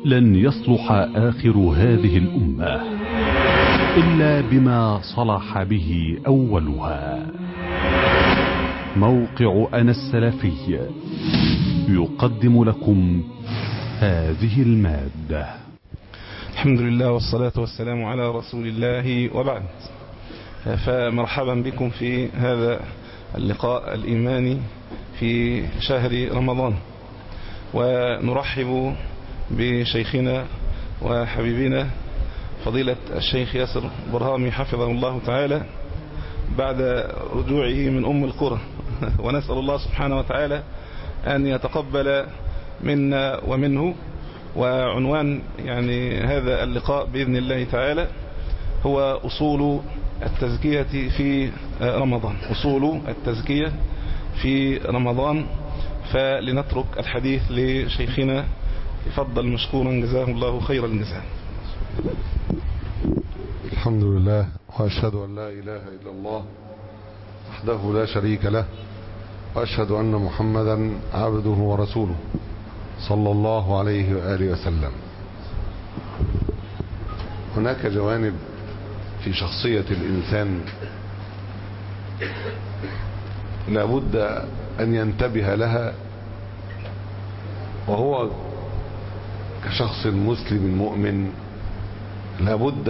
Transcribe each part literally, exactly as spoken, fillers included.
لن يصلح آخر هذه الأمة إلا بما صلح به أولها. موقع أنا السلفي يقدم لكم هذه المادة. الحمد لله والصلاة والسلام على رسول الله، وبعد، فمرحبا بكم في هذا اللقاء الإيماني في شهر رمضان، ونرحب بشيخنا وحبيبنا فضيلة الشيخ ياسر برهامي حفظه الله تعالى بعد رجوعه من أم القرى، ونسأل الله سبحانه وتعالى أن يتقبل منا ومنه. وعنوان يعني هذا اللقاء بإذن الله تعالى هو أصول التزكية في رمضان، أصول التزكية في رمضان. فلنترك الحديث لشيخنا، يفضل مشكورا جزاه الله خير الجزاء. الحمد لله، وأشهد أن لا إله إلا الله وحده لا شريك له، وأشهد أن محمدا عبده ورسوله صلى الله عليه وآله وسلم. هناك جوانب في شخصية الإنسان لابد أن ينتبه لها، وهو كشخص مسلم مؤمن لابد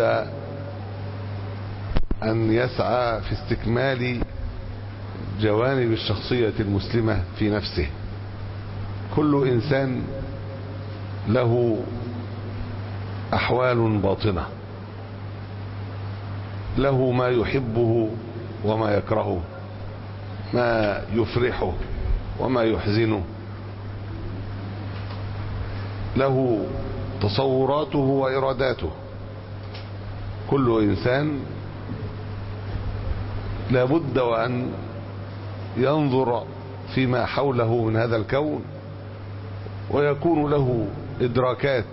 أن يسعى في استكمال جوانب الشخصية المسلمة في نفسه. كل إنسان له أحوال باطنة، له ما يحبه وما يكرهه، ما يفرحه وما يحزنه، له تصوراته وإراداته. كل إنسان لابد وأن ينظر فيما حوله من هذا الكون، ويكون له إدراكات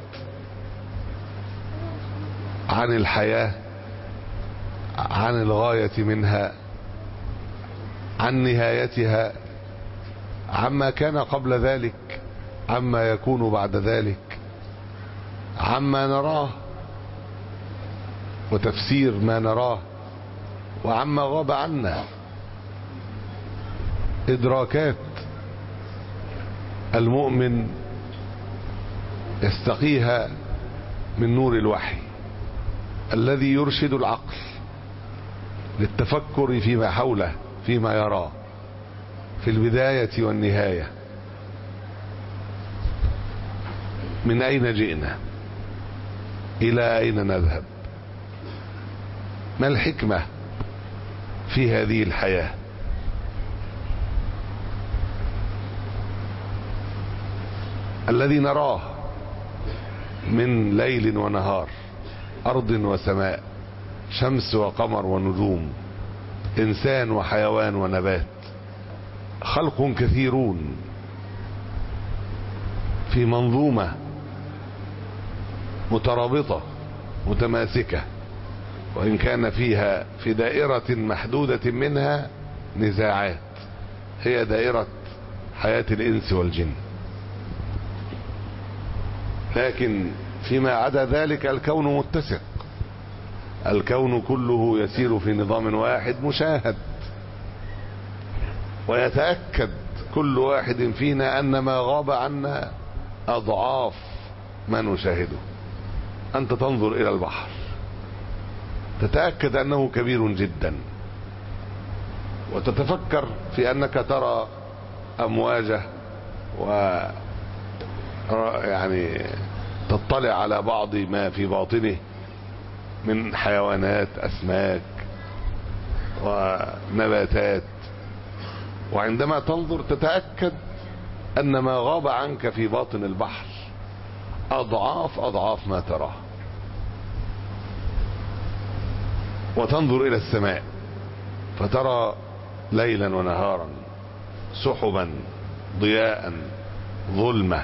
عن الحياة، عن الغاية منها، عن نهايتها، عما كان قبل ذلك، عما يكون بعد ذلك، عما نراه وتفسير ما نراه، وعما غاب عنا. إدراكات المؤمن يستقيها من نور الوحي الذي يرشد العقل للتفكر فيما حوله، فيما يراه في البداية والنهاية. من أين جئنا؟ إلى أين نذهب؟ ما الحكمة في هذه الحياة؟ الذي نراه من ليل ونهار، أرض وسماء، شمس وقمر ونجوم، إنسان وحيوان ونبات، خلق كثيرون في منظومة مترابطة متماسكة، وإن كان فيها في دائرة محدودة منها نزاعات، هي دائرة حياة الإنس والجن. لكن فيما عدا ذلك الكون متسق، الكون كله يسير في نظام واحد مشاهد، ويتأكد كل واحد فينا أن ما غاب عنا أضعاف ما نشاهده. أنت تنظر إلى البحر تتأكد أنه كبير جدا، وتتفكر في أنك ترى أمواجه، و يعني تطلع على بعض ما في باطنه من حيوانات، أسماك ونباتات، وعندما تنظر تتأكد أن ما غاب عنك في باطن البحر أضعاف أضعاف ما تراه. وتنظر إلى السماء فترى ليلا ونهارا، سحبا، ضياء، ظلمة،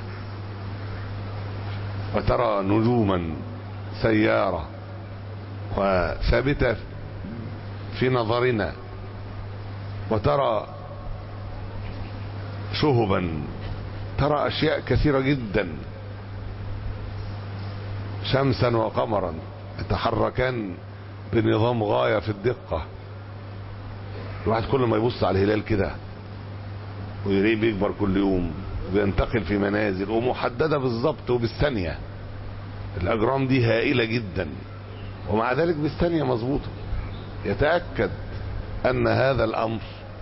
وترى نجوما سيارة وثابتة في نظرنا، وترى شهبا، ترى أشياء كثيرة جدا شمسا وقمرا يتحركان بنظام غاية في الدقة. الواحد كل ما يبص على الهلال كده ويريه بيكبر كل يوم، بينتقل في منازل ومحددة بالظبط وبالثانية. الأجرام دي هائلة جدا، ومع ذلك بالثانية مظبوطة. يتأكد أن هذا الأمر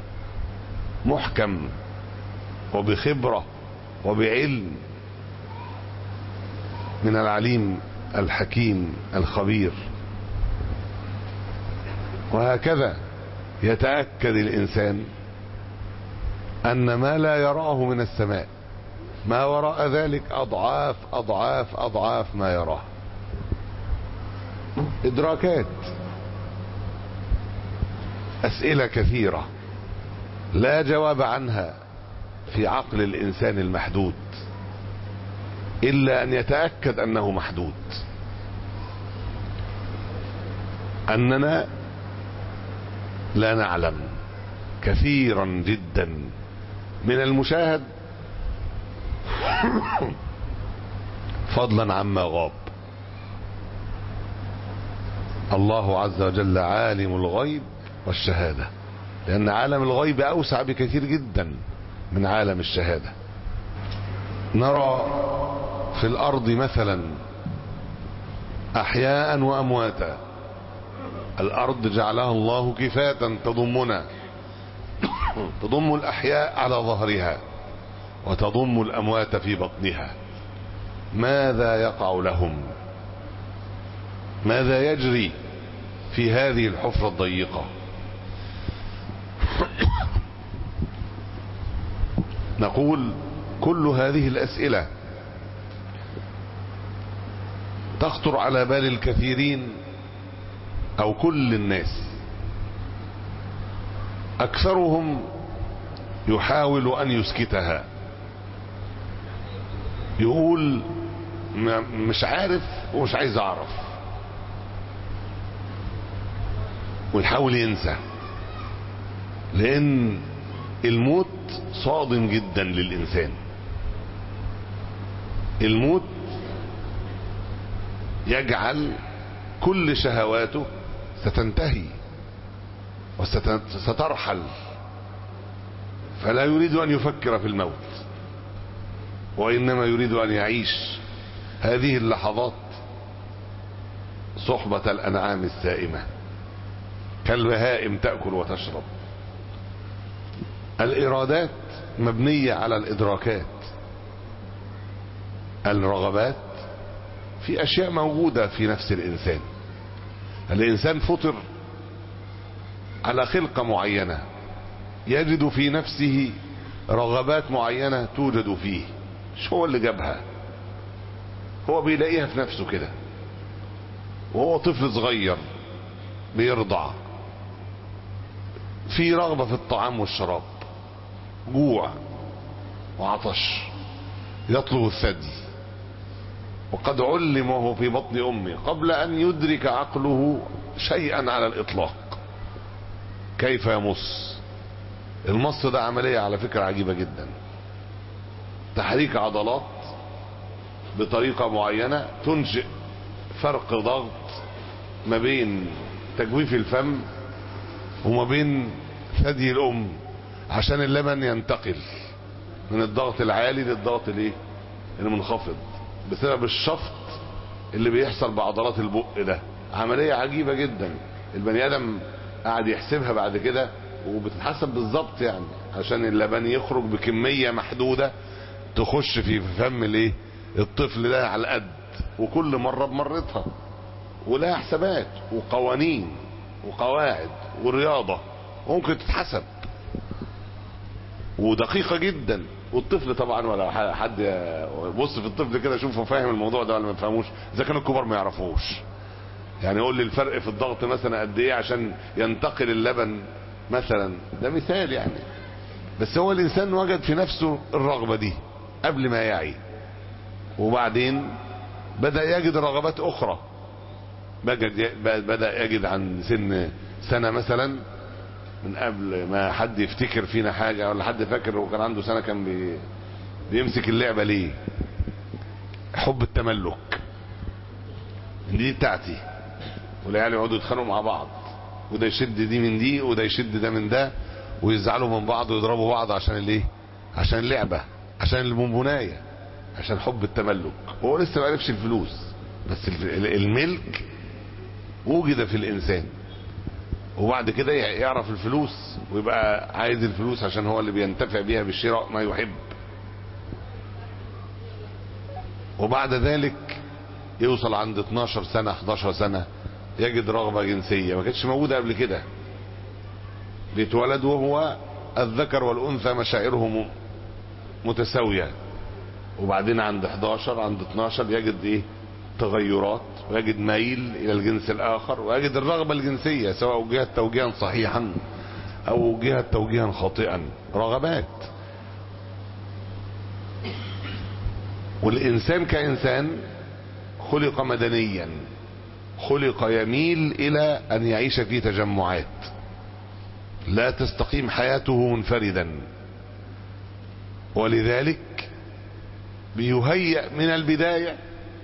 محكم وبخبرة وبعلم من العليم الحكيم الخبير. وهكذا يتأكد الإنسان أن ما لا يراه من السماء ما وراء ذلك أضعاف أضعاف أضعاف ما يراه. إدراكات، أسئلة كثيرة لا جواب عنها في عقل الإنسان المحدود إلا أن يتأكد أنه محدود، أننا لا نعلم كثيرا جدا من المشاهد فضلا عما غاب. الله عز وجل عالم الغيب والشهادة، لأن عالم الغيب أوسع بكثير جدا من عالم الشهادة. نرى في الأرض مثلا أحياء وأمواتا. الأرض جعلها الله كفاة تضمنا، تضم الأحياء على ظهرها وتضم الأموات في بطنها. ماذا يقع لهم؟ ماذا يجري في هذه الحفرة الضيقة؟ نقول كل هذه الأسئلة تخطر على بال الكثيرين أو كل الناس. أكثرهم يحاول أن يسكتها، يقول مش عارف ومش عايز أعرف، ويحاول ينسى، لأن الموت صادم جدا للإنسان. الموت يجعل كل شهواته ستنتهي وسترحل، فلا يريد أن يفكر في الموت، وإنما يريد أن يعيش هذه اللحظات صحبة الأنعام السائمة كالبهائم تأكل وتشرب. الإرادات مبنية على الإدراكات. الرغبات في أشياء موجودة في نفس الإنسان. الإنسان فطر على خلقة معينة، يجد في نفسه رغبات معينة توجد فيه، مش هو اللي جابها، هو بيلاقيها في نفسه كده. وهو طفل صغير بيرضع، في رغبة في الطعام والشراب، جوع وعطش، يطلب الثدي، وقد علم وهو في بطن أمه قبل أن يدرك عقله شيئا على الإطلاق كيف يمص. المص ده عملية على فكرة عجيبة جدا، تحريك عضلات بطريقة معينة تنشئ فرق ضغط ما بين تجويف الفم وما بين ثدي الأم، عشان اللبن ينتقل من الضغط العالي للضغط الايه المنخفض بسبب الشفط اللي بيحصل بعضلات البق. ده عملية عجيبة جدا، البني آدم قاعد يحسبها بعد كده وبتتحسب بالظبط، يعني عشان اللبن يخرج بكمية محدودة تخش في فم الايه الطفل ده على القد، وكل مرة بمرتها، ولها حسابات وقوانين وقواعد ورياضة ممكن تتحسب ودقيقة جدا. والطفل طبعا ولا حد بص في الطفل كده شوفه فاهم الموضوع ده ولا ما فهموش، اذا كانوا الكبار ما يعرفوش. يعني يقول لي الفرق في الضغط مثلا قد ايه عشان ينتقل اللبن مثلا، ده مثال يعني. بس هو الانسان وجد في نفسه الرغبة دي قبل ما يعي، وبعدين بدأ يجد رغبات اخرى، بدأ يجد عن سن سنة مثلا، من قبل ما حد يفتكر فينا حاجة ولا حد فاكر وكان عنده سنة كان بي بيمسك اللعبة ليه؟ حب التملك. دي بتاعتي، والعيال يقعدوا يتخانقوا مع بعض، وده يشد دي من دي وده يشد ده من ده، ويزعلوا من بعض ويضربوا بعض عشان الايه؟ عشان اللعبة، عشان البونبوناية، عشان حب التملك. وهو لسه ما عرفش الفلوس، بس الملك وجد في الانسان، وبعد كده يعرف الفلوس ويبقى عايز الفلوس عشان هو اللي بينتفع بيها بالشراء ما يحب. وبعد ذلك يوصل عند اتناشر سنة احداشر سنة يجد رغبة جنسية ما كانتش موجودة قبل كده. بيتولد وهو الذكر والأنثى مشاعرهم متساوية، وبعدين عند احداشر عند اتناشر يجد ايه؟ تغيرات، ويجد ميل الى الجنس الاخر، ويجد الرغبة الجنسية سواء وجهت توجيها صحيحا او وجهت توجيها خاطئا، رغبات. والانسان كانسان خلق مدنيا، خلق يميل الى ان يعيش في تجمعات، لا تستقيم حياته منفردا، ولذلك بيهيأ من البداية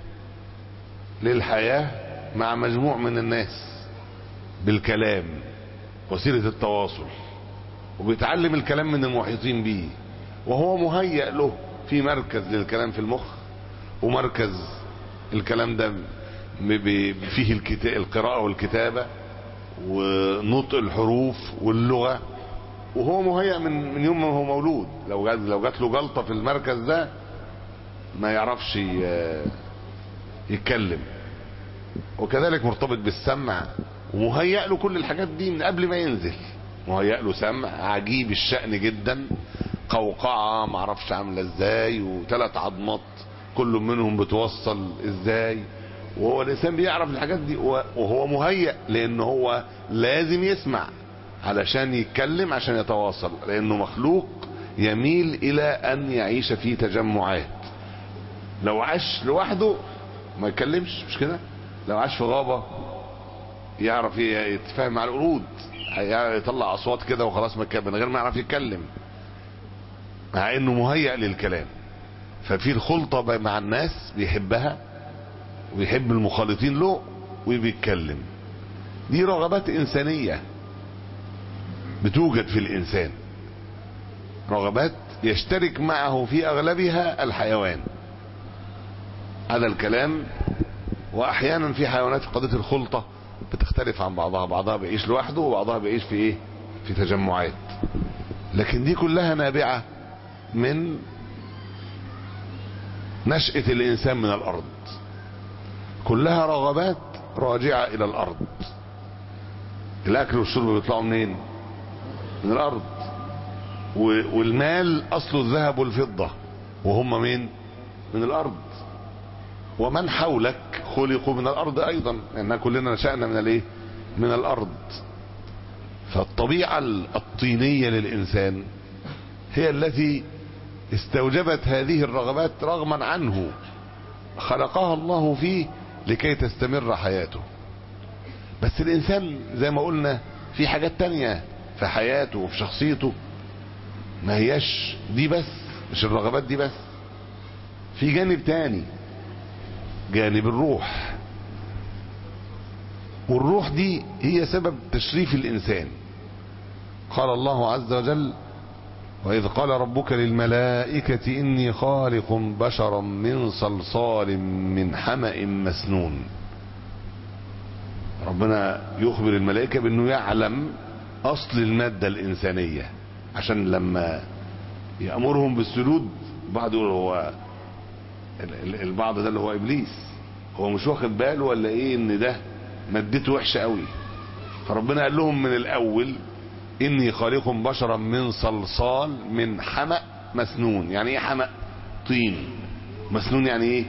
للحياة مع مجموع من الناس بالكلام، وسيلة التواصل، وبيتعلم الكلام من المحيطين به، وهو مهيأ له في مركز للكلام في المخ، ومركز الكلام ده فيه القراءة والكتابة ونطق الحروف واللغة، وهو مهيأ من من يوم ما هو مولود. لو جات لو جات له جلطة في المركز ده ما يعرفش يتكلم. وكذلك مرتبط بالسمع، ومهيأ له كل الحاجات دي من قبل ما ينزل، مهيأ له سمع عجيب الشأن جدا، قوقعة معرفش عاملة ازاي، وثلاث عظمات كل منهم بتوصل ازاي، وهو الانسان بيعرف الحاجات دي، وهو مهيأ لانه هو لازم يسمع علشان يتكلم عشان يتواصل، لانه مخلوق يميل الى ان يعيش في تجمعات. لو عاش لوحده ما يتكلمش، مش كده؟ لو عاش في غابة يعرف يتفاهم مع القرود، يطلع اصوات كده وخلاص من غير ما يعرف يتكلم، مع انه مهيأ للكلام. ففي الخلطة مع الناس بيحبها ويحب المخالطين له وبيتكلم. دي رغبات انسانية بتوجد في الانسان، رغبات يشترك معه في اغلبها الحيوان هذا الكلام. واحيانا في حيوانات قضية الخلطة بتختلف عن بعضها، بعضها بيعيش لوحده وبعضها بيعيش في ايه؟ في تجمعات. لكن دي كلها نابعة من نشأة الانسان من الارض، كلها رغبات راجعة الى الارض. الاكل والشرب بيطلعوا منين؟ من الارض. والمال اصله الذهب والفضة، وهم مين؟ من الارض. ومن حولك خلقوا من الارض ايضا، لان كلنا نشأنا من الايه؟ من الارض. فالطبيعة الطينية للانسان هي التي استوجبت هذه الرغبات رغما عنه، خلقها الله فيه لكي تستمر حياته. بس الانسان زي ما قلنا في حاجات تانية في حياته وفي شخصيته ما هياش دي بس، مش الرغبات دي بس، في جانب تاني، جانب الروح. والروح دي هي سبب تشريف الانسان. قال الله عز وجل: وإذ قال ربك للملائكة إني خالق بشرا من صلصال من حمأ مسنون. ربنا يخبر الملائكة بأنه يعلم أصل المادة الإنسانية، عشان لما يأمرهم بالسجود بعض يقول هو البعض ده اللي هو إبليس هو مش واخد باله ولا إيه إن ده مادته وحشة قوي. فربنا قال لهم من الأول: إني خالق بشرا من صلصال من حمأ مسنون. يعني إيه حمأ؟ طين. مسنون يعني إيه؟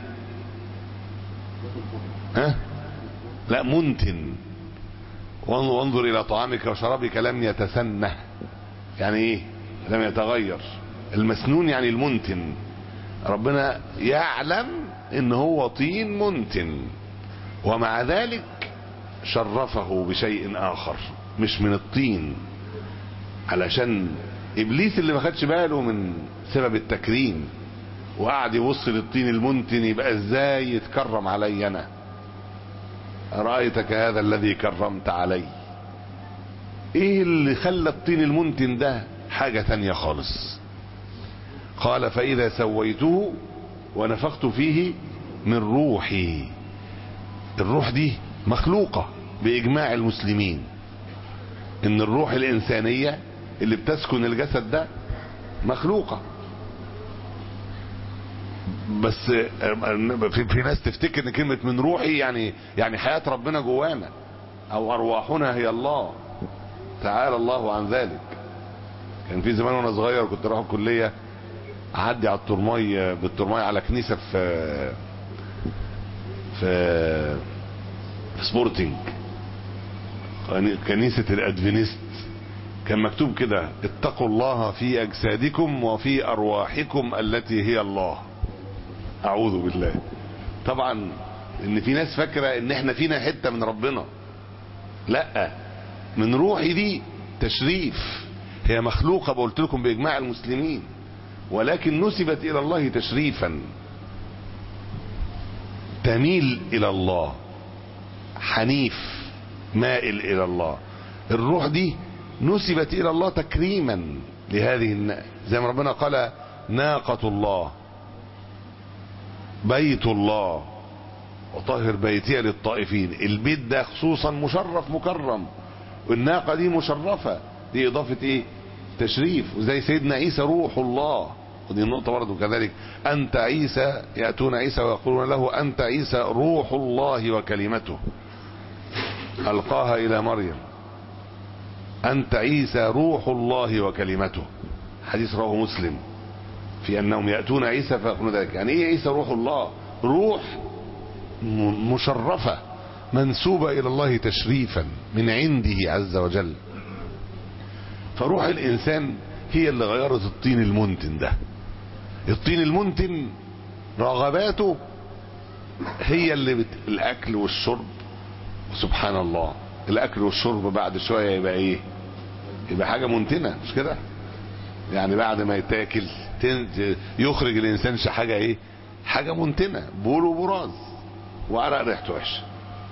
ها؟ لا، منتن. وانظر إلى طعامك وشرابك لم يتسنه. يعني إيه؟ لم يتغير. المسنون يعني المنتن. ربنا يعلم إن هو طين منتن، ومع ذلك شرفه بشيء آخر مش من الطين، علشان ابليس اللي ما خدش باله من سبب التكريم وقعد يبص للطين المنتن يبقى ازاي يتكرم علي انا. رأيتك هذا الذي كرمت علي. ايه اللي خلى الطين المنتن ده حاجة تانية خالص؟ قال فإذا سويته ونفخت فيه من روحي. الروح دي مخلوقة بإجماع المسلمين، ان الروح الإنسانية اللي بتسكن الجسد ده مخلوقة. بس في, في ناس تفتكر ان كلمة من روحي يعني يعني حياة ربنا جوانا، او ارواحنا هي الله، تعالى الله عن ذلك. كان في زمان وانا صغير كنت اروح الكلية اعدي على الترماي بالترماي على كنيسة في في في سبورتنج، كنيسة الادفينيست. كان مكتوب كده اتقوا الله في اجسادكم وفي ارواحكم التي هي الله. اعوذ بالله. طبعا ان في ناس فاكرة ان احنا فينا حتة من ربنا. لا، من روحي دي تشريف، هي مخلوقة قلت لكم باجماع المسلمين، ولكن نسبت الى الله تشريفا، تميل الى الله، حنيف مائل الى الله. الروح دي نسبت الى الله تكريما لهذه النا... زي ما ربنا قال ناقة الله، بيت الله، وطهر بيتي للطائفين. البيت ده خصوصا مشرف مكرم، والناقة دي مشرفة، دي اضافة ايه؟ تشريف. وزي سيدنا عيسى روح الله، ودي النقطة برضه كذلك. انت عيسى، يأتون عيسى ويقولون له انت عيسى روح الله وكلمته القاها الى مريم. انت عيسى روح الله وكلمته، حديث رواه مسلم في انهم يأتون عيسى فيقولون ذلك. يعني ايه عيسى روح الله؟ روح مشرفة منسوبة الى الله تشريفا من عنده عز وجل. فروح الانسان هي اللي غيرت الطين المنتن ده. الطين المنتن رغباته هي اللي بت... الاكل والشرب. سبحان الله، الاكل والشرب بعد شوية يبقى ايه؟ يبقى حاجة منتنة، مش كده؟ يعني بعد ما يتاكل تن... يخرج الانسان حاجة ايه؟ حاجة منتنة، بول وبراز وعرق ريحته وحشه.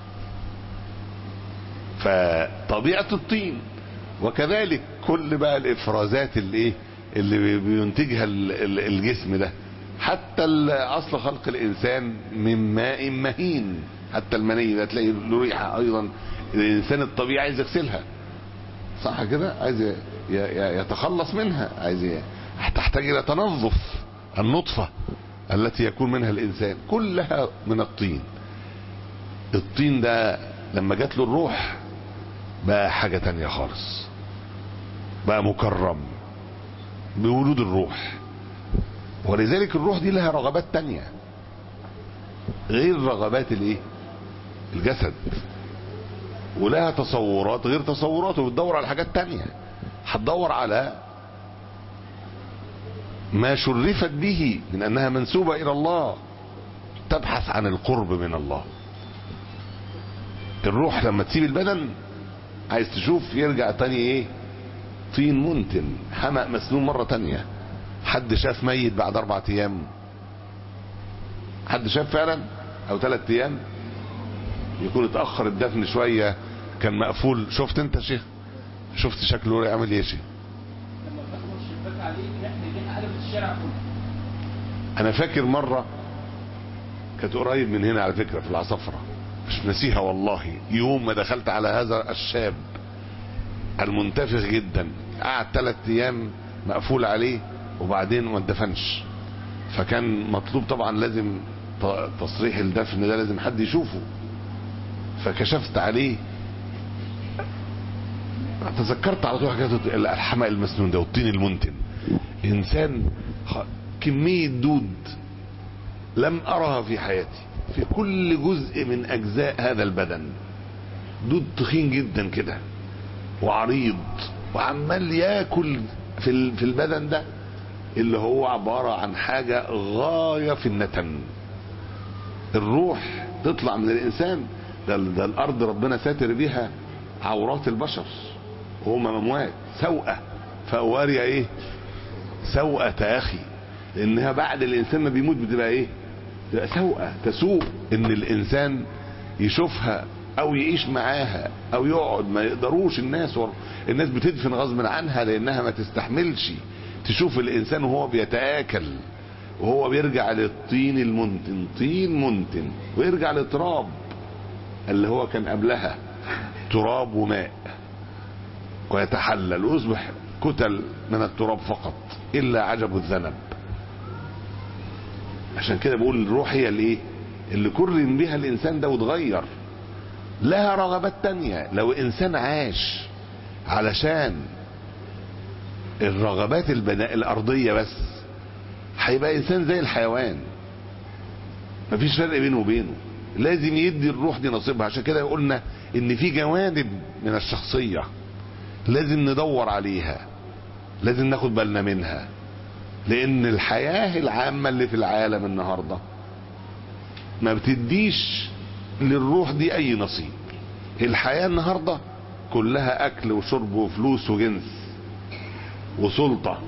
فطبيعة الطين. وكذلك كل بقى الافرازات اللي ايه اللي بينتجها الجسم ده، حتى اصل خلق الانسان من ماء مهين، حتى المني ده تلاقي له ريحه ايضا. الانسان الطبيعي عايز يغسلها، صح كده؟ عايز يتخلص منها، عايز تحتاج الى تنظف النطفه التي يكون منها الانسان، كلها من الطين. الطين ده لما جات له الروح بقى حاجة تانية خالص، بقى مكرم بولود الروح. ولذلك الروح دي لها رغبات تانية غير رغبات الايه؟ الجسد، ولها تصورات غير تصوراته، بتدور على حاجات تانية. هتدور على ما شرفت به من انها منسوبة الى الله، تبحث عن القرب من الله. الروح لما تسيب البدن عايز تشوف يرجع تاني ايه؟ طين منتن، حمأ مسنون مرة تانية. حد شاف ميت بعد اربع ايام؟ حد شاف فعلا؟ او ثلاث ايام؟ يكون اتأخر الدفن شوية، كان مقفول. شفت انت شيخ؟ شفت شكله عامل ايه شيخ؟ لما بتخبر الشباك عليه ريحة قلبت الشارع كله. انا فاكر مرة كانت قريب من هنا على فكرة في العصفرة، مش نسيها والله. يوم ما دخلت على هذا الشاب المنتفخ جدا، قعد ثلاث ايام مقفول عليه وبعدين ما اتدفنش. فكان مطلوب طبعا لازم تصريح الدفن ده لازم حد يشوفه. فكشفت عليه، تذكرت على طول حكايه الحمأ المسنون ده والطين المنتن. انسان كمية دود لم ارها في حياتي في كل جزء من اجزاء هذا البدن. دود تخين جدا كده وعريض، وعمال ياكل في في البدن ده اللي هو عبارة عن حاجة غاية في النتن. الروح تطلع من الانسان ده, ده الارض ربنا ساتر بيها عورات البشر وهم اموات، سوءة فأواريا ايه؟ سوءة يا اخي، لانها بعد الانسان ما بيموت بتبقى ايه؟ تبقى سوءة تسوء ان الانسان يشوفها او يعيش معاها او يقعد، ما يقدروش الناس ور... الناس بتدفن غصب عنها لانها ما تستحملش تشوف الانسان وهو بيتآكل وهو بيرجع للطين المنتن، طين منتن، ويرجع للتراب اللي هو كان قبلها تراب وماء، ويتحلل ويصبح كتل من التراب فقط الا عجب الذنب. عشان كده بقول الروح هي اللي ايه اللي كرم بها الانسان ده وتغير. لها رغبات تانية. لو انسان عاش علشان الرغبات البناء الارضية بس هيبقى انسان زي الحيوان، مفيش فرق بينه وبينه. لازم يدي الروح دي نصيبها. عشان كده قلنا ان في جوانب من الشخصية لازم ندور عليها، لازم ناخد بالنا منها، لان الحياة العامة اللي في العالم النهاردة ما بتديش للروح دي اي نصيب. الحياة النهاردة كلها اكل وشرب وفلوس وجنس وسلطة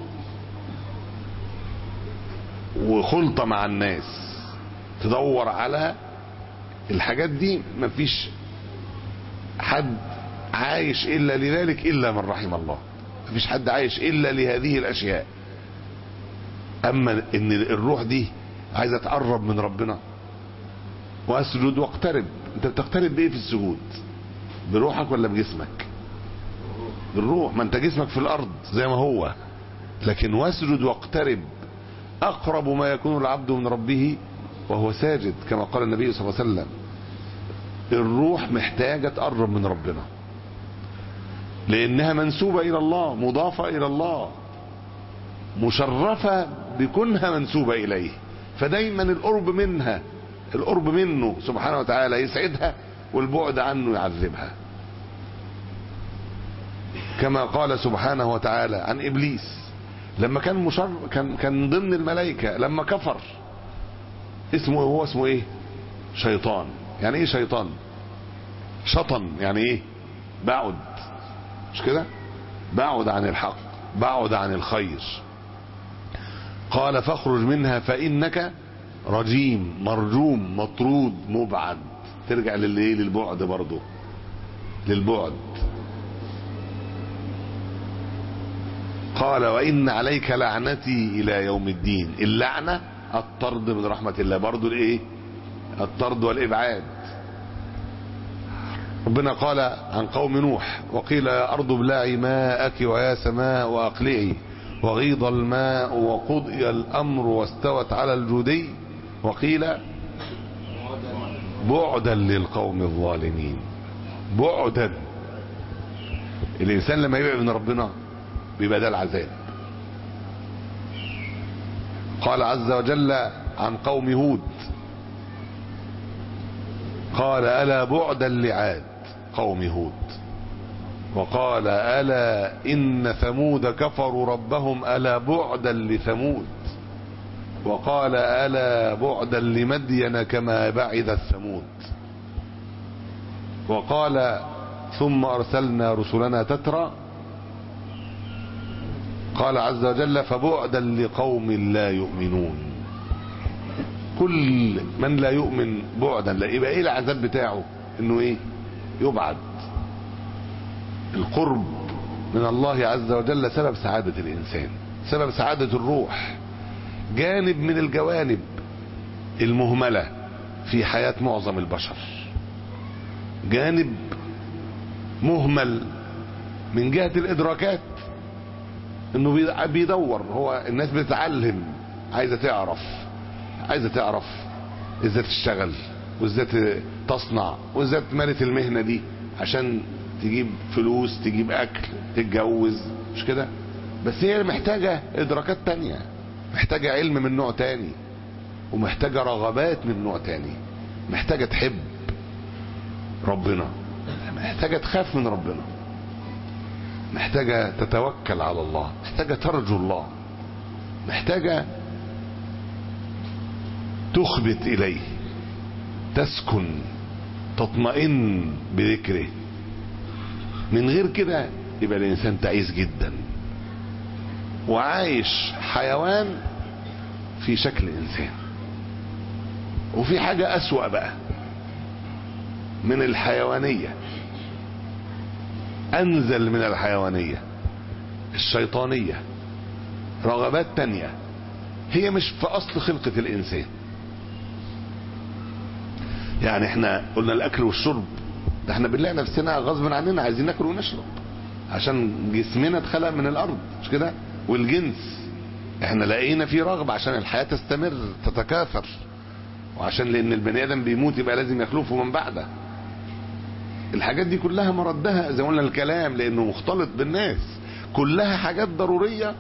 وخلطة مع الناس. تدور على الحاجات دي، مفيش حد عايش الا لذلك الا من رحم الله. مفيش حد عايش الا لهذه الاشياء. اما ان الروح دي عايزة تقرب من ربنا، واسجد واقترب. انت بتقترب بايه في السجود؟ بروحك ولا بجسمك؟ بالروح. ما انت جسمك في الارض زي ما هو، لكن واسجد واقترب اقرب ما يكون العبد من ربه وهو ساجد، كما قال النبي صلى الله عليه وسلم. الروح محتاجة تقرب من ربنا لانها منسوبة الى الله، مضافة الى الله، مشرفة بكونها منسوبة اليه. فدايما القرب منها، القرب منه سبحانه وتعالى يسعدها، والبعد عنه يعذبها. كما قال سبحانه وتعالى عن ابليس لما كان مشر كان كان ضمن الملائكة، لما كفر اسمه هو اسمه ايه؟ شيطان. يعني ايه شيطان؟ شطن، يعني ايه؟ بعد، مش كده؟ بعد عن الحق، بعد عن الخير. قال فاخرج منها فإنك رجيم، مرجوم، مطرود، مبعد. ترجع للايه؟ للبعد برضه، للبعد. قال وإن عليك لعنتي إلى يوم الدين. اللعنة الطرد من رحمة الله، برضه الايه؟ الطرد والإبعاد. ربنا قال عن قوم نوح وقيل يا أرض ابلعي ماءك ويا سماء وأقلعي وغيض الماء وقضي الأمر واستوت على الجودي وقيل بعدا للقوم الظالمين. بعدا. الإنسان لما يبعد من ربنا بيبقى ده العذاب. قال عز وجل عن قوم هود قال ألا بعدا لعاد قوم هود، وقال ألا إن ثمود كفروا ربهم ألا بعدا لثمود، وقال ألا بعدا لمدين كما بعد ثمود، وقال ثم أرسلنا رسلنا تترى. قال عز وجل فبعدا لقوم لا يؤمنون. كل من لا يؤمن بعدا، لا يبقى ايه العذاب بتاعه؟ انه ايه؟ يبعد. القرب من الله عز وجل سبب سعادة الانسان، سبب سعادة الروح. جانب من الجوانب المهملة في حياة معظم البشر، جانب مهمل من جهة الادراكات، انه بيدور. هو الناس بتتعلم، عايزة تعرف، عايزة تعرف ازاي تشتغل وازاي تصنع وازاي تمارس المهنة دي عشان تجيب فلوس، تجيب اكل، تتجوز، مش كده؟ بس هي محتاجة ادراكات تانية، محتاجة علم من نوع تاني، ومحتاجة رغبات من نوع تاني، محتاجة تحب ربنا، محتاجة تخاف من ربنا، محتاجة تتوكل على الله، محتاجة ترجو الله، محتاجة تخبت إليه، تسكن، تطمئن بذكره. من غير كده يبقى الإنسان تعيس جدا وعايش حيوان في شكل إنسان. وفي حاجة أسوأ بقى، من الحيوانية، انزل من الحيوانية الشيطانية، رغبات تانية هي مش في اصل خلقة الانسان. يعني احنا قلنا الاكل والشرب ده احنا بنلاقي نفسنا غصب عننا عايزين ناكل ونشرب عشان جسمنا اتخلق من الارض، مش كده؟ والجنس احنا لقينا فيه رغبة عشان الحياة تستمر تتكاثر، وعشان لان البني ادم بيموت يبقى لازم يخلفه من بعده. الحاجات دي كلها مردها زي ما قلنا الكلام لانه مختلط بالناس، كلها حاجات ضرورية.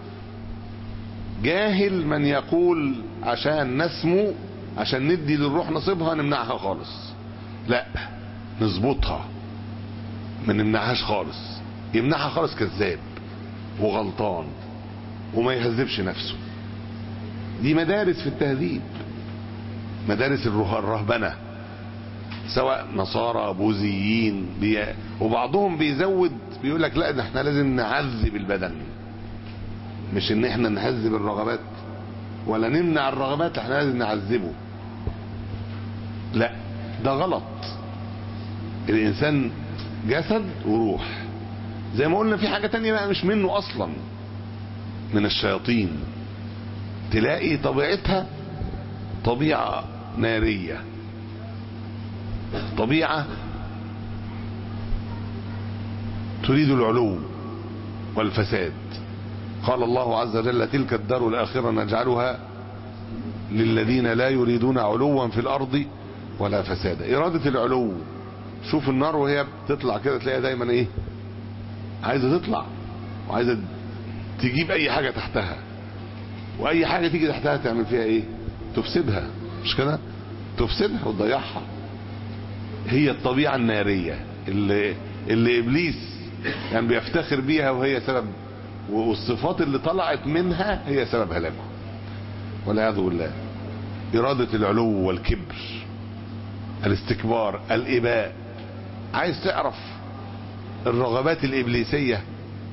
جاهل من يقول عشان نسمو، عشان ندي للروح نصيبها نمنعها خالص. لا، نظبطها، ما نمنعهاش خالص. يمنعها خالص كذاب وغلطان وما يهذبش نفسه. دي مدارس في التهذيب، مدارس الرهبنة، سواء نصارى بوذيين بي... وبعضهم بيزود بيقول لك لا ده احنا لازم نعذب البدن، مش ان احنا نهذب الرغبات ولا نمنع الرغبات، احنا لازم نعذبه. لا، ده غلط. الانسان جسد وروح، زي ما قلنا في حاجة تانية بقى مش منه اصلا، من الشياطين، تلاقي طبيعتها طبيعة نارية، طبيعة تريد العلو والفساد. قال الله عز وجل تلك الدار الآخرة نجعلها للذين لا يريدون علوا في الأرض ولا فسادا. إرادة العلو، شوف النار وهي بتطلع كده تلاقيها دايما ايه، عايزة تطلع وعايزة تجيب اي حاجة تحتها، واي حاجة تيجي تحتها تعمل فيها ايه، تفسدها، مش كده؟ تفسدها وتضيعها. هي الطبيعة النارية اللي, اللي ابليس يعني بيفتخر بيها، وهي سبب، والصفات اللي طلعت منها هي سبب هلاكه والعياذ بالله. إرادة العلو والكبر، الاستكبار، الإباء. عايز تعرف الرغبات الإبليسية؟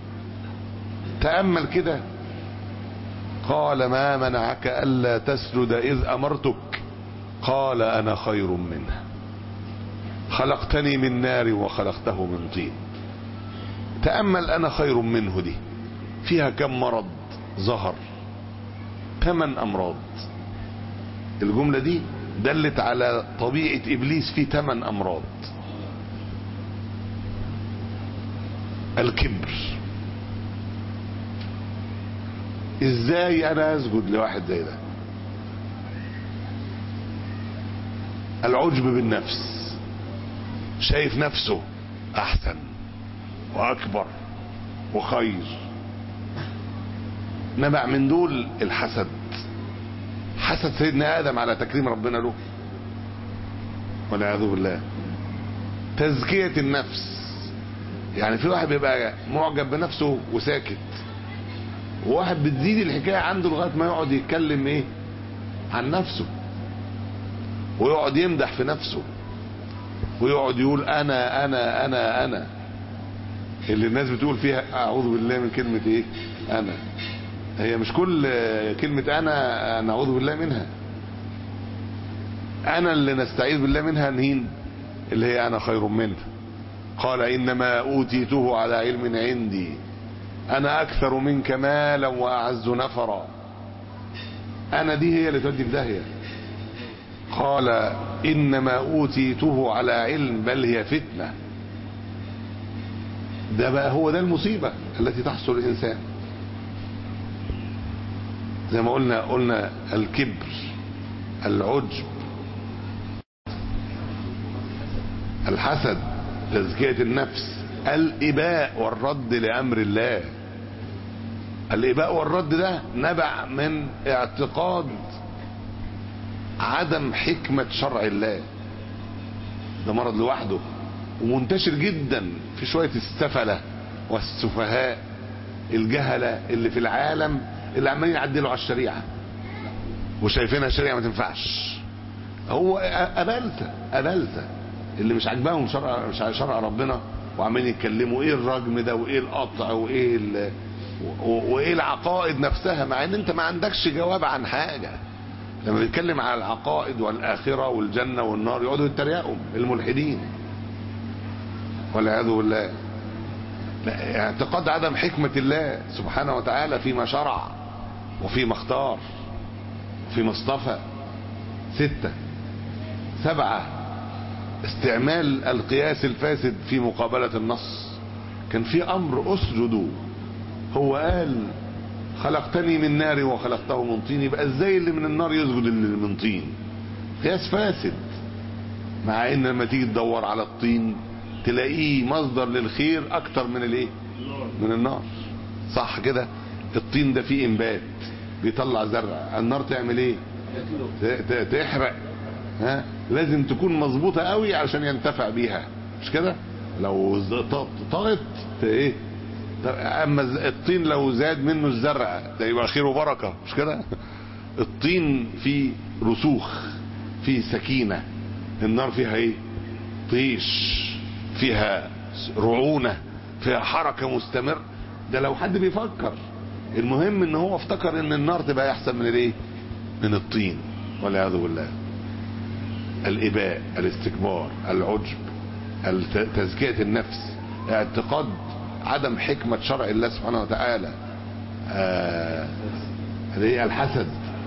تأمل كده. قال ما منعك ألا تسجد إذ أمرتك؟ قال أنا خير منه، خلقتني من نار وخلقته من طين. تأمل أنا خير منه دي فيها كم مرض ظهر، ثمان أمراض. الجملة دي دلت على طبيعة إبليس في ثمان أمراض. الكبر، ازاي انا اسجد لواحد زي ده؟ العجب بالنفس، شايف نفسه احسن واكبر وخير. نبع من دول الحسد، حسد سيدنا ادم على تكريم ربنا له والعياذ بالله. تزكية النفس، يعني في واحد بيبقى معجب بنفسه وساكت، وواحد بتزيد الحكاية عنده لغاية ما يقعد يتكلم ايه عن نفسه، ويقعد يمدح في نفسه، ويقعد يقول انا انا انا انا اللي الناس بتقول فيها اعوذ بالله من كلمة ايه انا. هي مش كل كلمة انا نعوذ بالله منها، انا اللي نستعيذ بالله منها نهين، اللي هي انا خير منه. قال انما اوتيته على علم عندي، انا اكثر منك مالا واعز نفرا. انا دي هي اللي تودي في داهية. قال انما اوتيته على علم بل هي فتنة. ده بقى هو ده المصيبة التي تحصل الانسان. زي ما قلنا قلنا الكبر، العجب، الحسد، تزكية النفس، الإباء والرد لأمر الله. الإباء والرد ده نبع من اعتقاد عدم حكمة شرع الله. ده مرض لوحده ومنتشر جدا في شوية السفلة والسفهاء الجهلة اللي في العالم، اللي عمالين يعدلوا على الشريعة وشايفينها شريعة ما تنفعش. هو أبلسة أبلسة اللي مش عاجباهم شرع مش شرع ربنا، وعمالين يتكلموا ايه الرجم ده وايه القطع وايه ال... وايه العقائد نفسها، مع ان انت ما عندكش جواب عن حاجة. لما بيتكلم على العقائد والآخرة والجنة والنار يقعدوا يتريقوا الملحدين، والعياذ بالله. اعتقاد عدم حكمة الله سبحانه وتعالى فيما شرع وفيما اختار وفيما اصطفى. ستة. سبعة، استعمال القياس الفاسد في مقابلة النص. كان في امر اسجدوا، هو قال خلقتني من نار وخلقته من طين، يبقى ازاي اللي من النار يسجد اللي من طين؟ قياس فاسد. مع ان لما تيجي تدور على الطين تلاقيه مصدر للخير اكتر من الايه؟ من النار. صح كده؟ الطين ده فيه انبات بيطلع زرع، النار تعمل ايه؟ تحرق. ها، لازم تكون مظبوطه قوي علشان ينتفع بيها، مش كده؟ لو طغت ايه؟ اما الطين لو زاد منه الزرع ده يبقى خير وبركه، مش كده؟ الطين فيه رسوخ، فيه سكينه. النار فيها ايه؟ طيش، فيها رعونه، فيها حركه مستمر. ده لو حد بيفكر. المهم ان هو افتكر ان النار تبقى احسن من الايه؟ من الطين، والعياذ بالله. الاباء، الاستكبار، العجب، تزكية النفس، اعتقاد عدم حكمة شرع الله سبحانه وتعالى، آه الحسد،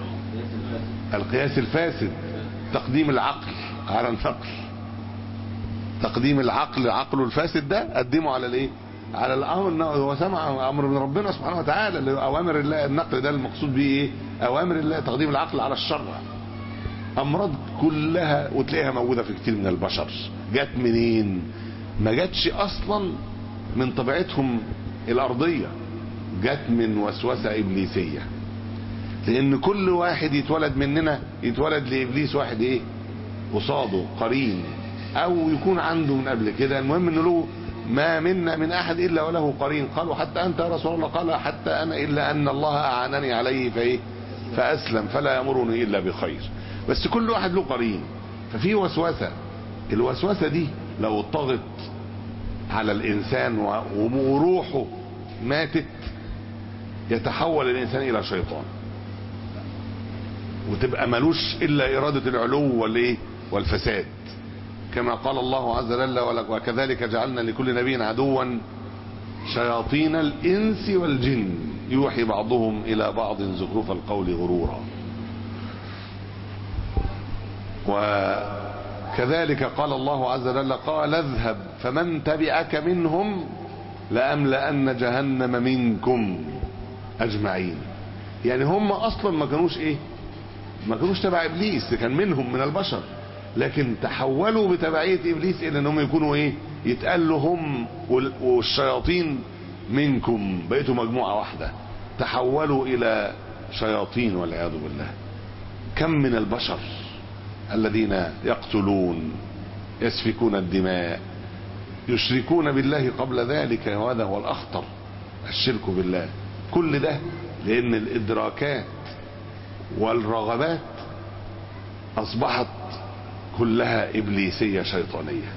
القياس الفاسد، تقديم العقل على النقل. تقديم العقل، عقله الفاسد ده قدمه على الايه؟ على الامر. هو سمع امر من ربنا سبحانه وتعالى اللي هو اوامر الله. النقل ده المقصود به ايه؟ اوامر الله، تقديم العقل على الشرع. امراض كلها وتلاقيها موجوده في كتير من البشر. جت منين؟ ما جاتش اصلا من طبيعتهم الارضيه، جت من وسوسه ابليسيه. لان كل واحد يتولد مننا يتولد لابليس واحد ايه؟ قصاده قرين، او يكون عنده من قبل كده. المهم انه له ما منا من احد الا وله قرين. قالوا حتى انت يا رسول الله؟ قال حتى انا، الا ان الله اعانني عليه فايه؟ فاسلم، فلا يامرني الا بخير. بس كل واحد له قرين. ففي وسوسه، الوسوسه دي لو طغت على الانسان وروحه ماتت يتحول الانسان الى شيطان، وتبقى ملوش الا اراده العلو والايه؟ والفساد. كما قال الله عز وجل: وكذلك جعلنا لكل نبي عدوا شياطين الانس والجن يوحي بعضهم الى بعض زخرف القول غرورا. وكذلك قال الله عز وجل: قال اذهب فمن تبعك منهم لأملأن جهنم منكم أجمعين. يعني هم أصلا ما كانوش إيه؟ ما كانوش تبع إبليس، كان منهم من البشر، لكن تحولوا بتبعية إبليس إلى أنهم يكونوا إيه؟ يتقالوا هم والشياطين منكم، بقيتوا مجموعة واحدة، تحولوا إلى شياطين والعياذ بالله. كم من البشر الذين يقتلون، يسفكون الدماء، يشركون بالله قبل ذلك، وهذا هو الأخطر، الشرك بالله. كل ده لأن الإدراكات والرغبات أصبحت كلها إبليسية شيطانية.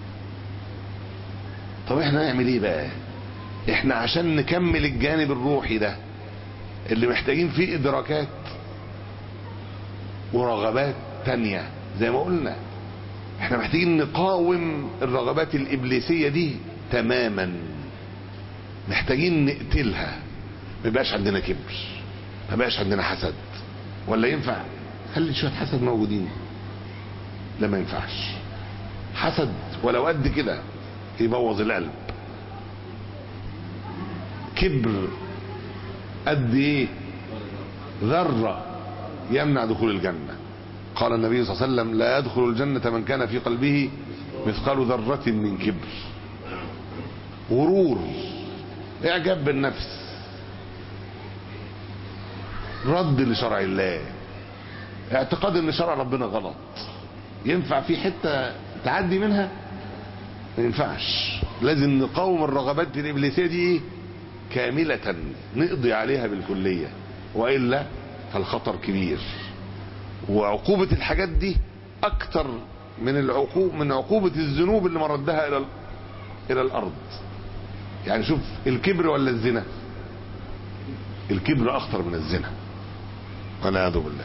طب احنا نعمل ايه بقى؟ احنا عشان نكمل الجانب الروحي ده اللي محتاجين فيه إدراكات ورغبات تانية، زي ما قلنا احنا محتاجين نقاوم الرغبات الإبليسية دي تماما، محتاجين نقتلها. ما يبقاش عندنا كبر، ما يبقاش عندنا حسد. ولا ينفع خلي شوية حسد موجودين؟ لا، ما ينفعش. حسد ولو قد كده يبوظ القلب. كبر قد ايه؟ ذرة يمنع دخول الجنة. قال النبي صلى الله عليه وسلم: لا يدخل الجنة من كان في قلبه مثقال ذرة من كبر. غرور، اعجاب بالنفس، رد لشرع الله، اعتقاد ان شرع ربنا غلط. ينفع في حتة تعدي منها؟ ما ينفعش. لازم نقاوم الرغبات الإبليسية دي ايه؟ كاملة، نقضي عليها بالكلية، وإلا فالخطر كبير. وعقوبة الحاجات دي أكتر من العقوب من عقوبة الذنوب اللي مردها إلى إلى الأرض. يعني شوف، الكبر ولا الزنا؟ الكبر أخطر من الزنا والعياذ بالله.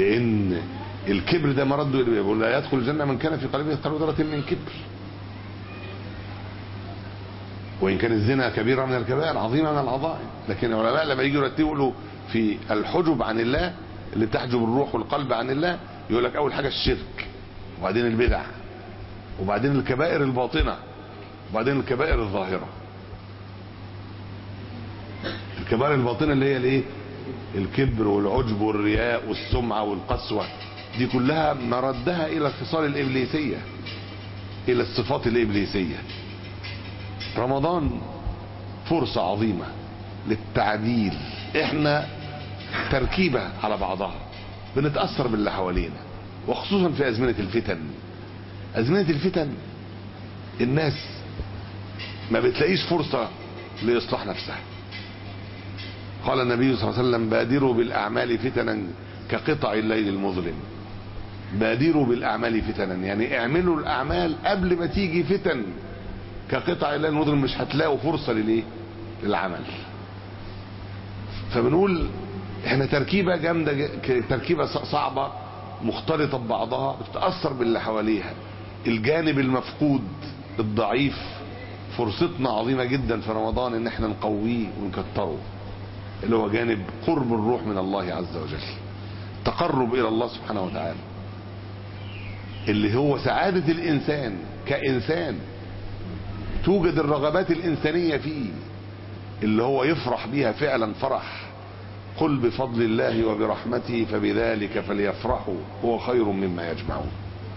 لأن الكبر ده مرده، يقول لا يدخل الجنة من كان في قلبه مثقال ذرة من كبر. وإن كان الزنا كبيرة من الكبائر عظيمة من العظائم، لكن العلماء لما يجوا يرتبوا له في الحجب عن الله اللي تحجب الروح والقلب عن الله، يقول لك أول حاجة الشرك، وبعدين البدع، وبعدين الكبائر الباطنة، وبعدين الكبائر الظاهرة. الكبائر الباطنة اللي هي الايه؟ الكبر والعجب والرياء والسمعة والقسوة، دي كلها مردها إلى الخصال الإبليسية، إلى الصفات الإبليسية. رمضان فرصة عظيمة للتعديل. احنا تركيبة على بعضها، بنتأثر باللي حوالينا، وخصوصا في أزمنة الفتن. أزمنة الفتن الناس ما بتلاقيش فرصة لإصلاح نفسها. قال النبي صلى الله عليه وسلم: بادروا بالأعمال فتنا كقطع الليل المظلم. بادروا بالأعمال فتنا، يعني اعملوا الأعمال قبل ما تيجي فتن. كقطع الليل المظلم، مش هتلاقوا فرصة للإيه؟ للعمل. فبنقول احنا تركيبة جامدة، تركيبة صعبة مختلطة ببعضها، بتتأثر باللي حواليها. الجانب المفقود الضعيف فرصتنا عظيمة جدا في رمضان ان احنا نقويه ونكتره، اللي هو جانب قرب الروح من الله عز وجل، تقرب الى الله سبحانه وتعالى، اللي هو سعادة الانسان كإنسان. توجد الرغبات الإنسانية فيه اللي هو يفرح بيها فعلا فرح. قل بفضل الله وبرحمته فبذلك فليفرحوا هو خير مما يجمعون.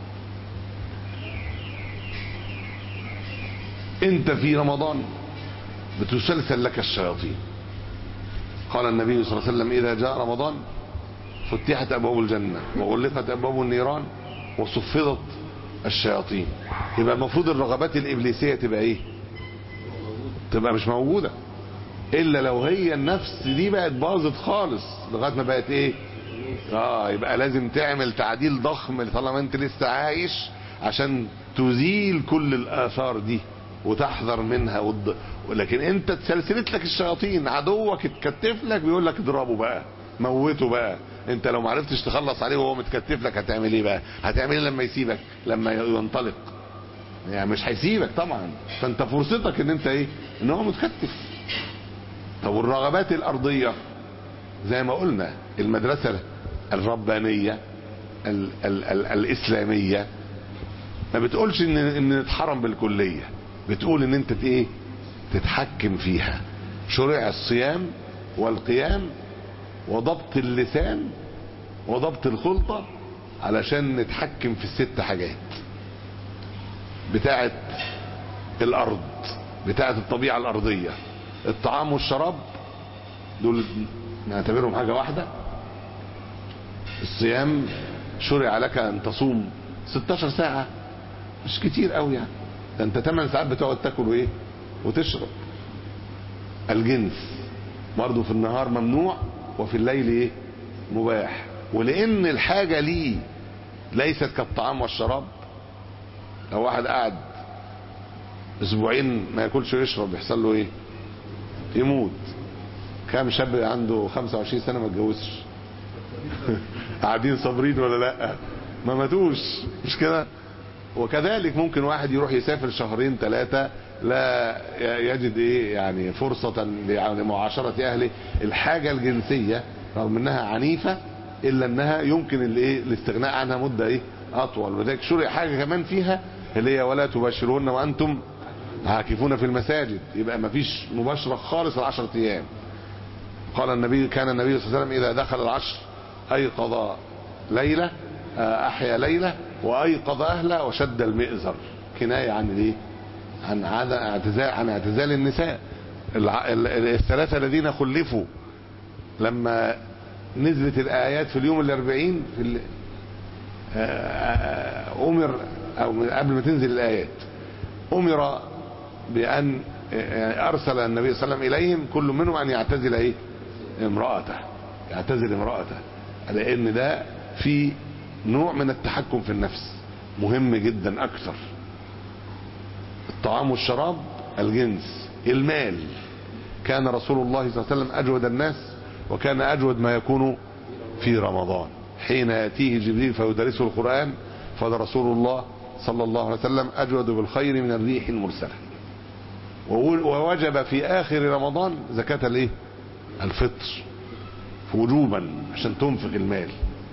انت في رمضان بتسلسل لك الشياطين. قال النبي صلى الله عليه وسلم: إذا جاء رمضان فتحت أبواب الجنة وغلقت أبواب النيران وصفدت الشياطين. يبقى المفروض الرغبات الإبليسية تبقى ايه؟ تبقى مش موجودة، إلا لو هي النفس دي بقت باظت خالص لغاية ما بقت ايه؟ اه يبقى لازم تعمل تعديل ضخم طالما انت لسه عايش، عشان تزيل كل الآثار دي وتحذر منها وض... لكن انت تسلسلت لك الشياطين، عدوك اتكتف لك بيقول لك اضربه بقى، موته بقى. انت لو ما عرفتش تخلص عليه وهو متكتف لك هتعمل ايه بقى؟ هتعمل ايه لما يسيبك؟ لما ينطلق يعني مش هيسيبك طبعا. فانت فرصتك ان انت ايه؟ ان هو متكتف. طب والرغبات الارضية زي ما قلنا، المدرسة الربانية ال ال ال الاسلامية ما بتقولش ان ان نتحرم بالكلية، بتقول ان انت ايه؟ تتحكم فيها. شرع الصيام والقيام وضبط اللسان وضبط الخلطة علشان نتحكم في الست حاجات بتاعت الارض، بتاعت الطبيعة الارضية. الطعام والشراب دول نعتبرهم حاجة واحدة. الصيام شرع لك ان تصوم ستاشر ساعة، مش كتير قوي يعني، ده انت ثمان ساعات بتقعد تاكل وايه وتشرب. الجنس برضه في النهار ممنوع وفي الليل ايه؟ مباح. ولان الحاجة ليه ليست كالطعام والشراب، لو واحد قاعد اسبوعين ما ياكلش ويشرب يحصل له ايه؟ يموت. كام شاب عنده خمسة وعشرين سنة ما اتجوزش قاعدين صابرين ولا لا؟ ما ماتوش، مش كده؟ وكذلك ممكن واحد يروح يسافر شهرين ثلاثة لا يجد ايه يعني فرصة لمعاشرة اهله. الحاجة الجنسية رغم انها عنيفة الا انها يمكن الايه؟ الاستغناء عنها مدة ايه؟ اطول. وذلك شرع حاجة كمان فيها اللي هي ولا تباشرون وانتم عاكفون في المساجد، يبقى ما فيش مباشرة خالص العشرة ايام. قال النبي: كان النبي صلى الله عليه وسلم اذا دخل العشر ايقظ ليلة احيا ليلة وايقظ اهله وشد المئزر، كناية عن الايه؟ عن عدم اعتزال عن اعتزال النساء. الثلاثة الذين خلفوا لما نزلت الآيات في اليوم الاربعين في امر او قبل ما تنزل الآيات امر بان ارسل النبي صلى الله عليه وسلم اليهم كل منهم ان يعتزل ايه؟ امرأته، يعتزل امرأته، لان ده في نوع من التحكم في النفس مهم جدا اكثر. الطعام والشراب، الجنس، المال. كان رسول الله صلى الله عليه وسلم اجود الناس، وكان اجود ما يكون في رمضان حين ياتيه جبريل فيدرسه القرآن، فده رسول الله صلى الله عليه وسلم اجود بالخير من الريح المرسله. ووجب في آخر رمضان زكاة الايه الفطر وجوبا عشان تنفق المال.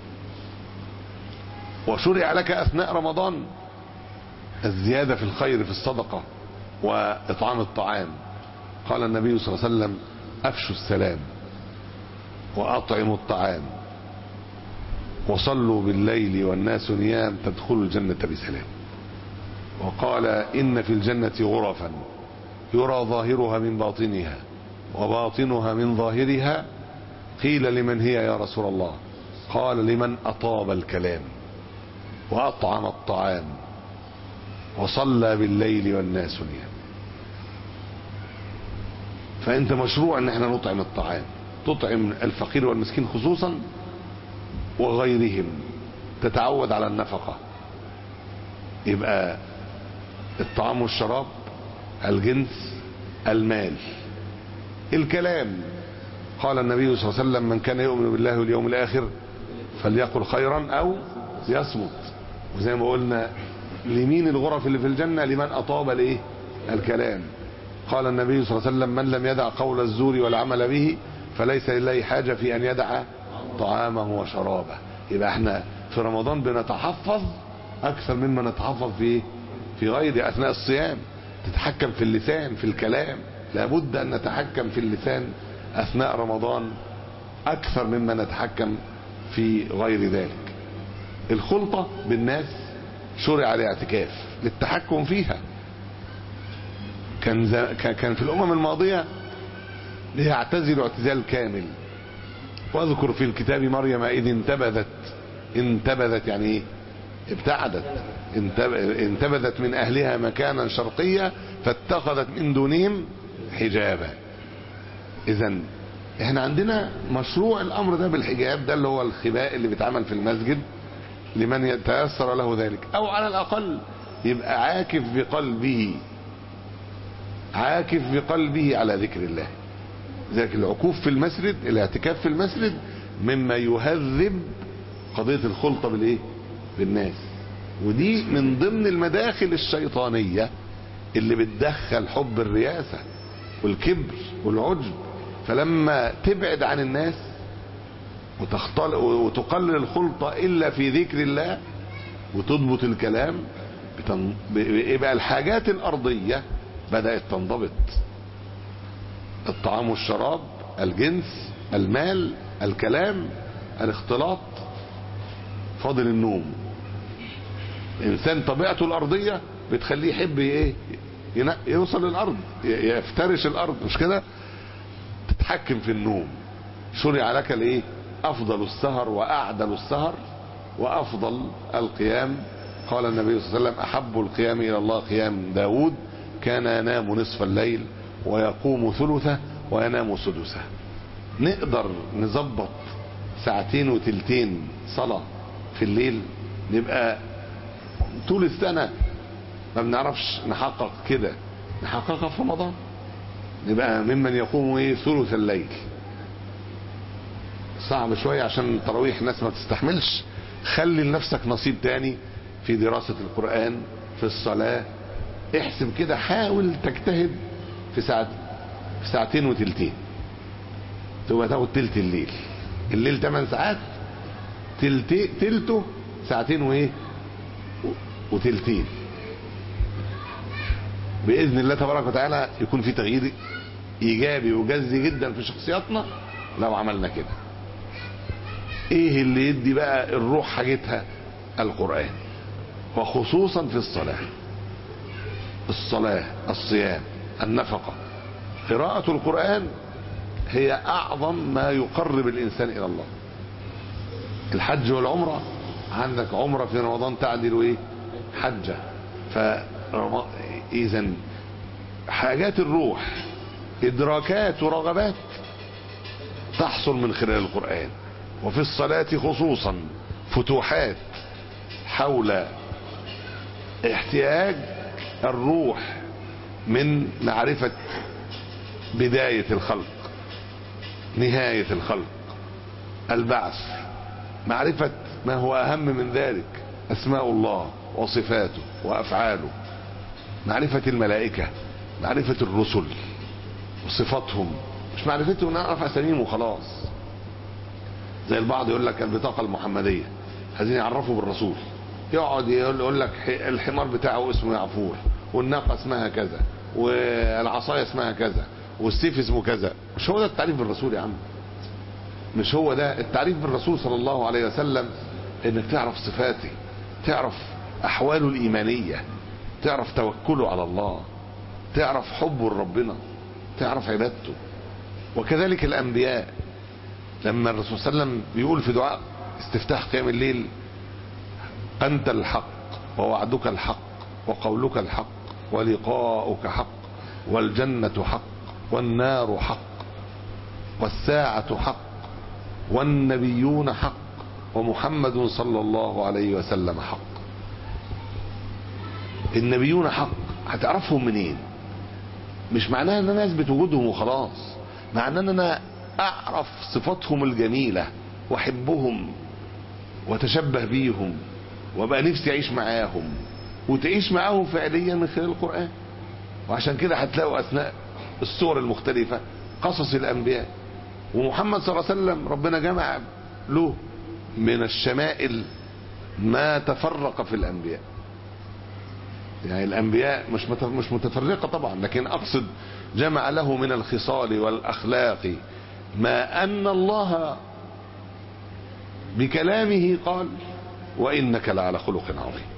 وشرع لك أثناء رمضان الزيادة في الخير في الصدقة وإطعام الطعام. قال النبي صلى الله عليه وسلم أفشوا السلام وأطعموا الطعام وصلوا بالليل والناس نيام تدخلوا الجنة بسلام. وقال إن في الجنة غرفا يرى ظاهرها من باطنها وباطنها من ظاهرها. قيل لمن هي يا رسول الله؟ قال لمن أطاب الكلام وأطعم الطعام وصلى بالليل والناس نيام. فأنت مشروع أن احنا نطعم الطعام، تطعم الفقير والمسكين خصوصا وغيرهم، تتعود على النفقة. يبقى الطعام والشراب، الجنس، المال، الكلام. قال النبي صلى الله عليه وسلم من كان يؤمن بالله واليوم الآخر فليقل خيرا أو يصمت. وزي ما قلنا لمين الغرف اللي في الجنة؟ لمن أطاب الايه الكلام. قال النبي صلى الله عليه وسلم من لم يدع قول الزور والعمل به فليس لله حاجة في أن يدع طعامه وشرابه. يبقى احنا في رمضان بنتحفظ أكثر مما نتحفظ في في غير أثناء الصيام. تتحكم في اللسان في الكلام، لابد أن نتحكم في اللسان أثناء رمضان أكثر مما نتحكم في غير ذلك. الخلطة بالناس شرع الاعتكاف للتحكم فيها. كان كان في الأمم الماضية ليعتزلوا اعتزال كامل. واذكر في الكتاب مريم إذ انتبذت انتبذت يعني ايه؟ ابتعدت، انتبذت من أهلها مكانا شرقيا فاتخذت من دونهم حجابا. إذن احنا عندنا مشروع الأمر ده بالحجاب، ده اللي هو الخباء اللي بيتعمل في المسجد لمن يتيسر له ذلك، أو على الأقل يبقى عاكف بقلبه عاكف بقلبه على ذكر الله. ذلك العكوف في المسجد، الاعتكاف في المسجد مما يهذب قضية الخلطة بالايه بالناس. ودي من ضمن المداخل الشيطانية اللي بتدخل حب الرياسة والكبر والعجب. فلما تبعد عن الناس وتقلل الخلطة إلا في ذكر الله وتضبط الكلام، يبقى الحاجات الأرضية بدأت تنضبط. الطعام والشراب، الجنس، المال، الكلام، الاختلاط. فاضل النوم. الإنسان طبيعته الأرضية بتخليه يحب ايه يوصل للأرض، يفترش الأرض، مش كده؟ تتحكم في النوم. شرع لك الايه أفضل السهر وأعدل السهر وأفضل القيام. قال النبي صلى الله عليه وسلم أحب القيام إلى الله قيام داود كان ينام نصف الليل ويقوم ثلثه وينام سدسه. نقدر نظبط ساعتين وتلتين صلاة في الليل، نبقى طول السنة ما بنعرفش نحقق كده، نحققها في رمضان نبقى ممن يقوم ايه ثلث الليل. صعب شوية عشان التراويح الناس ما تستحملش. خلي لنفسك نصيب تاني في دراسة القرآن، في الصلاة. احسب كده، حاول تجتهد في ساعة في ساعتين وتلتين تبقى تاخد تلت الليل. الليل ثمان ساعات، تلتي تلته ساعتين وايه وتلتين. بإذن الله تبارك وتعالى يكون في تغيير إيجابي وجذري جدا في شخصياتنا لو عملنا كده. ايه اللي يدي بقى الروح حاجتها؟ القرآن، وخصوصا في الصلاة. الصلاة، الصيام، النفقة، قراءة القرآن هي أعظم ما يقرب الإنسان إلى الله. الحج والعمرة، عندك عمرة في رمضان تعدل ايه حجة. فإذا حاجات الروح، إدراكات ورغبات تحصل من خلال القرآن. وفي الصلاة خصوصا فتوحات حول احتياج الروح من معرفة بداية الخلق، نهاية الخلق، البعث، معرفة ما هو أهم من ذلك، أسماء الله وصفاته وأفعاله، معرفة الملائكة معرفة الرسل وصفاتهم، مش معرفتهم نعرف اساميهم وخلاص. زي البعض يقول لك البطاقة المحمدية، عايزين يعرفوا بالرسول، يقعد يقول لك الحمار بتاعه اسمه يعفور، والناقة اسمها كذا، والعصاية اسمها كذا، والسيف اسمه كذا. مش هو ده التعريف بالرسول يا عم، مش هو ده التعريف بالرسول صلى الله عليه وسلم. انك تعرف صفاته، تعرف احواله الايمانية، تعرف توكله على الله، تعرف حبه لربنا، تعرف عبادته. وكذلك الانبياء، لما الرسول صلى الله عليه وسلم بيقول في دعاء استفتاح قيام الليل: انت الحق ووعدك الحق وقولك الحق ولقاؤك حق والجنة حق والنار حق والساعة حق والنبيون حق ومحمد صلى الله عليه وسلم حق. النبيون حق، هتعرفهم منين؟ مش معناها ان انا اثبت وجودهم وخلاص، معناه ان انا اعرف صفاتهم الجميلة واحبهم وتشبه بيهم وبقى نفسي اعيش معاهم، وتعيش معاهم فعليا من خلال القرآن. وعشان كده هتلاقوا اثناء السور المختلفة قصص الانبياء. ومحمد صلى الله عليه وسلم ربنا جمع له من الشمائل ما تفرق في الانبياء. يعني الانبياء مش مش متفرقة طبعا، لكن اقصد جمع له من الخصال والاخلاق ما ان الله بكلامه قال: وانك لعلى خلق عظيم.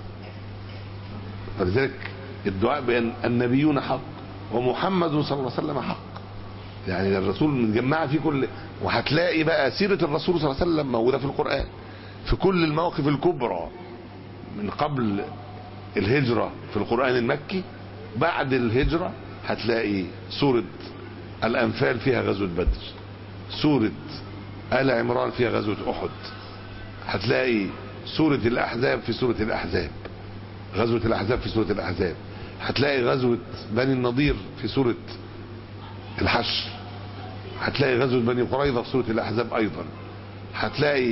فلذلك الدعاء بان النبيون حق ومحمد صلى الله عليه وسلم حق، يعني الرسول متجمعه في كل. وهتلاقي بقى سيرة الرسول صلى الله عليه وسلم موجودة في القرآن في كل المواقف الكبرى، من قبل الهجرة في القرآن المكي، بعد الهجرة هتلاقي سورة الأنفال فيها غزوة بدر، سورة آل عمران فيها غزوة أحد، هتلاقي سورة الأحزاب في سورة الأحزاب، غزوة الأحزاب في سورة الأحزاب، هتلاقي غزوة بني النضير في سورة الحشر، هتلاقي غزوة بني قريظة في سورة الأحزاب أيضا، هتلاقي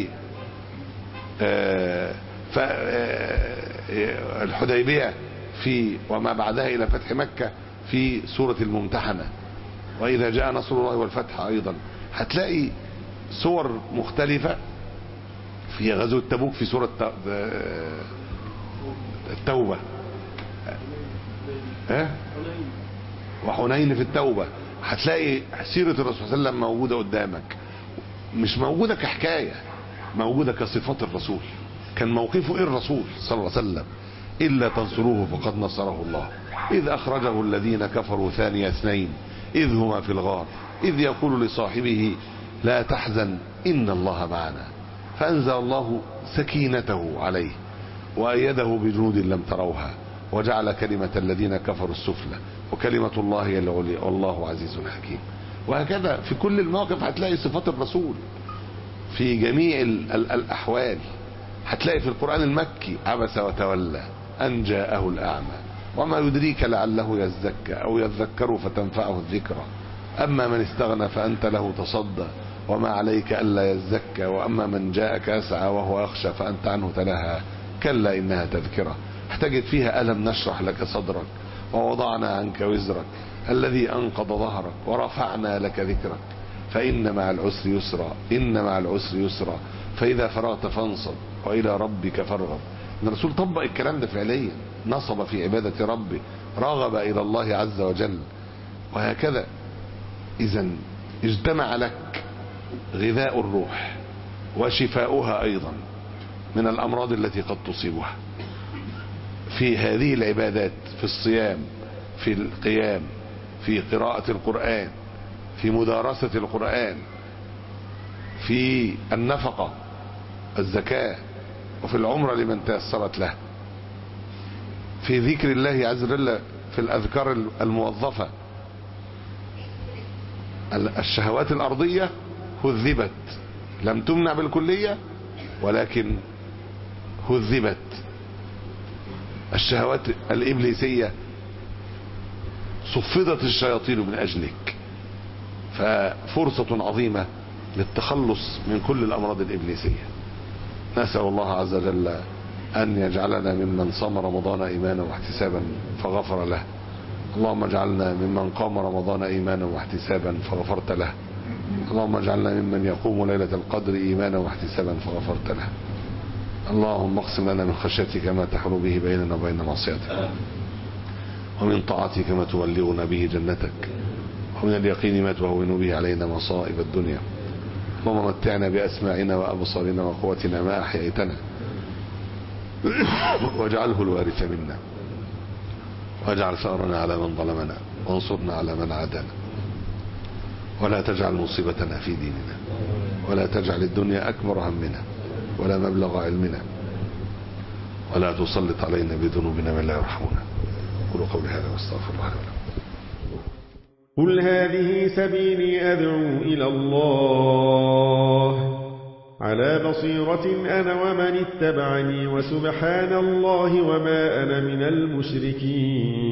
آه آه الحديبية في وما بعدها إلى فتح مكة في سورة الممتحنة، وإذا جاء نصر الله والفتح أيضا. هتلاقي صور مختلفة في غزوة تبوك في سورة التوبة، ها وحنين في التوبة. هتلاقي سيرة الرسول صلى الله عليه وسلم موجودة قدامك، مش موجودة كحكاية، موجودة كصفات الرسول. كان موقفه ايه الرسول صلى الله عليه وسلم؟ إلا تنصروه فقد نصره الله إذ أخرجه الذين كفروا ثاني اثنين إذ هما في الغار إذ يقول لصاحبه لا تحزن إن الله معنا فأنزل الله سكينته عليه وأيده بجنود لم تروها وجعل كلمة الذين كفروا السفلى وكلمة الله هي العليا والله عزيز حكيم. وهكذا في كل المواقف هتلاقي صفات الرسول في جميع ال ال الأحوال. هتلاقي في القرآن المكي عبس وتولى أن جاءه الأعمى وما يدريك لعله يزكى أو يذكر فتنفعه الذكرى أما من استغنى فأنت له تصدى وما عليك ألا يزكى وأما من جاءك يسعى وهو يخشى فأنت عنه تلهى كلا إنها تذكرة. هتجد فيها ألم نشرح لك صدرك ووضعنا عنك وزرك الذي أنقض ظهرك ورفعنا لك ذكرك فإن مع العسر يسرا إن مع العسر يسرا فإذا فرغت فانصب وإلى ربك فارغب. الرسول طبق الكلام ده فعليا، نصب في عبادة ربه، رغب إلى الله عز وجل. وهكذا إذا اجتمع لك غذاء الروح وشفاؤها أيضا من الأمراض التي قد تصيبها في هذه العبادات، في الصيام، في القيام، في قراءة القرآن، في مدارسة القرآن، في النفقة الزكاة، وفي العمرة لمن تيسرت له، في ذكر الله عز وجل، في الأذكار الموظفة. الشهوات الأرضية هذبت، لم تمنع بالكلية ولكن هذبت. الشهوات الإبليسية صفدت الشياطين من أجلك، ففرصة عظيمة للتخلص من كل الأمراض الإبليسية. نسأل الله عز وجل أن يجعلنا ممن صام رمضان إيمانا واحتسابا فغفر له. اللهم اجعلنا ممن قام رمضان إيمانا واحتسابا فغفرت له. اللهم اجعلنا ممن يقوم ليلة القدر إيمانا واحتسابا فغفرت له. اللهم اقسم لنا من خشيتك ما تحول به بيننا وبين معصيتك، ومن طاعتك ما تبلغنا به جنتك، ومن اليقين ما تهون به علينا مصائب الدنيا. اللهم متعنا بأسماعنا وأبصارنا وقوتنا ما أحييتنا، واجعله الوارث منا، واجعل ثأرنا على من ظلمنا، وانصرنا على من عادانا، ولا تجعل مصيبتنا في ديننا، ولا تجعل الدنيا أكبر همنا ولا مبلغ علمنا، ولا تسلط علينا بذنوبنا من لا يرحمنا. قولوا قولي هذا واستغفر الله لي ولكم. قل هذه سبيلي أدعو إلى الله على بصيرة أنا ومن اتبعني، وسبحان الله وما أنا من المشركين.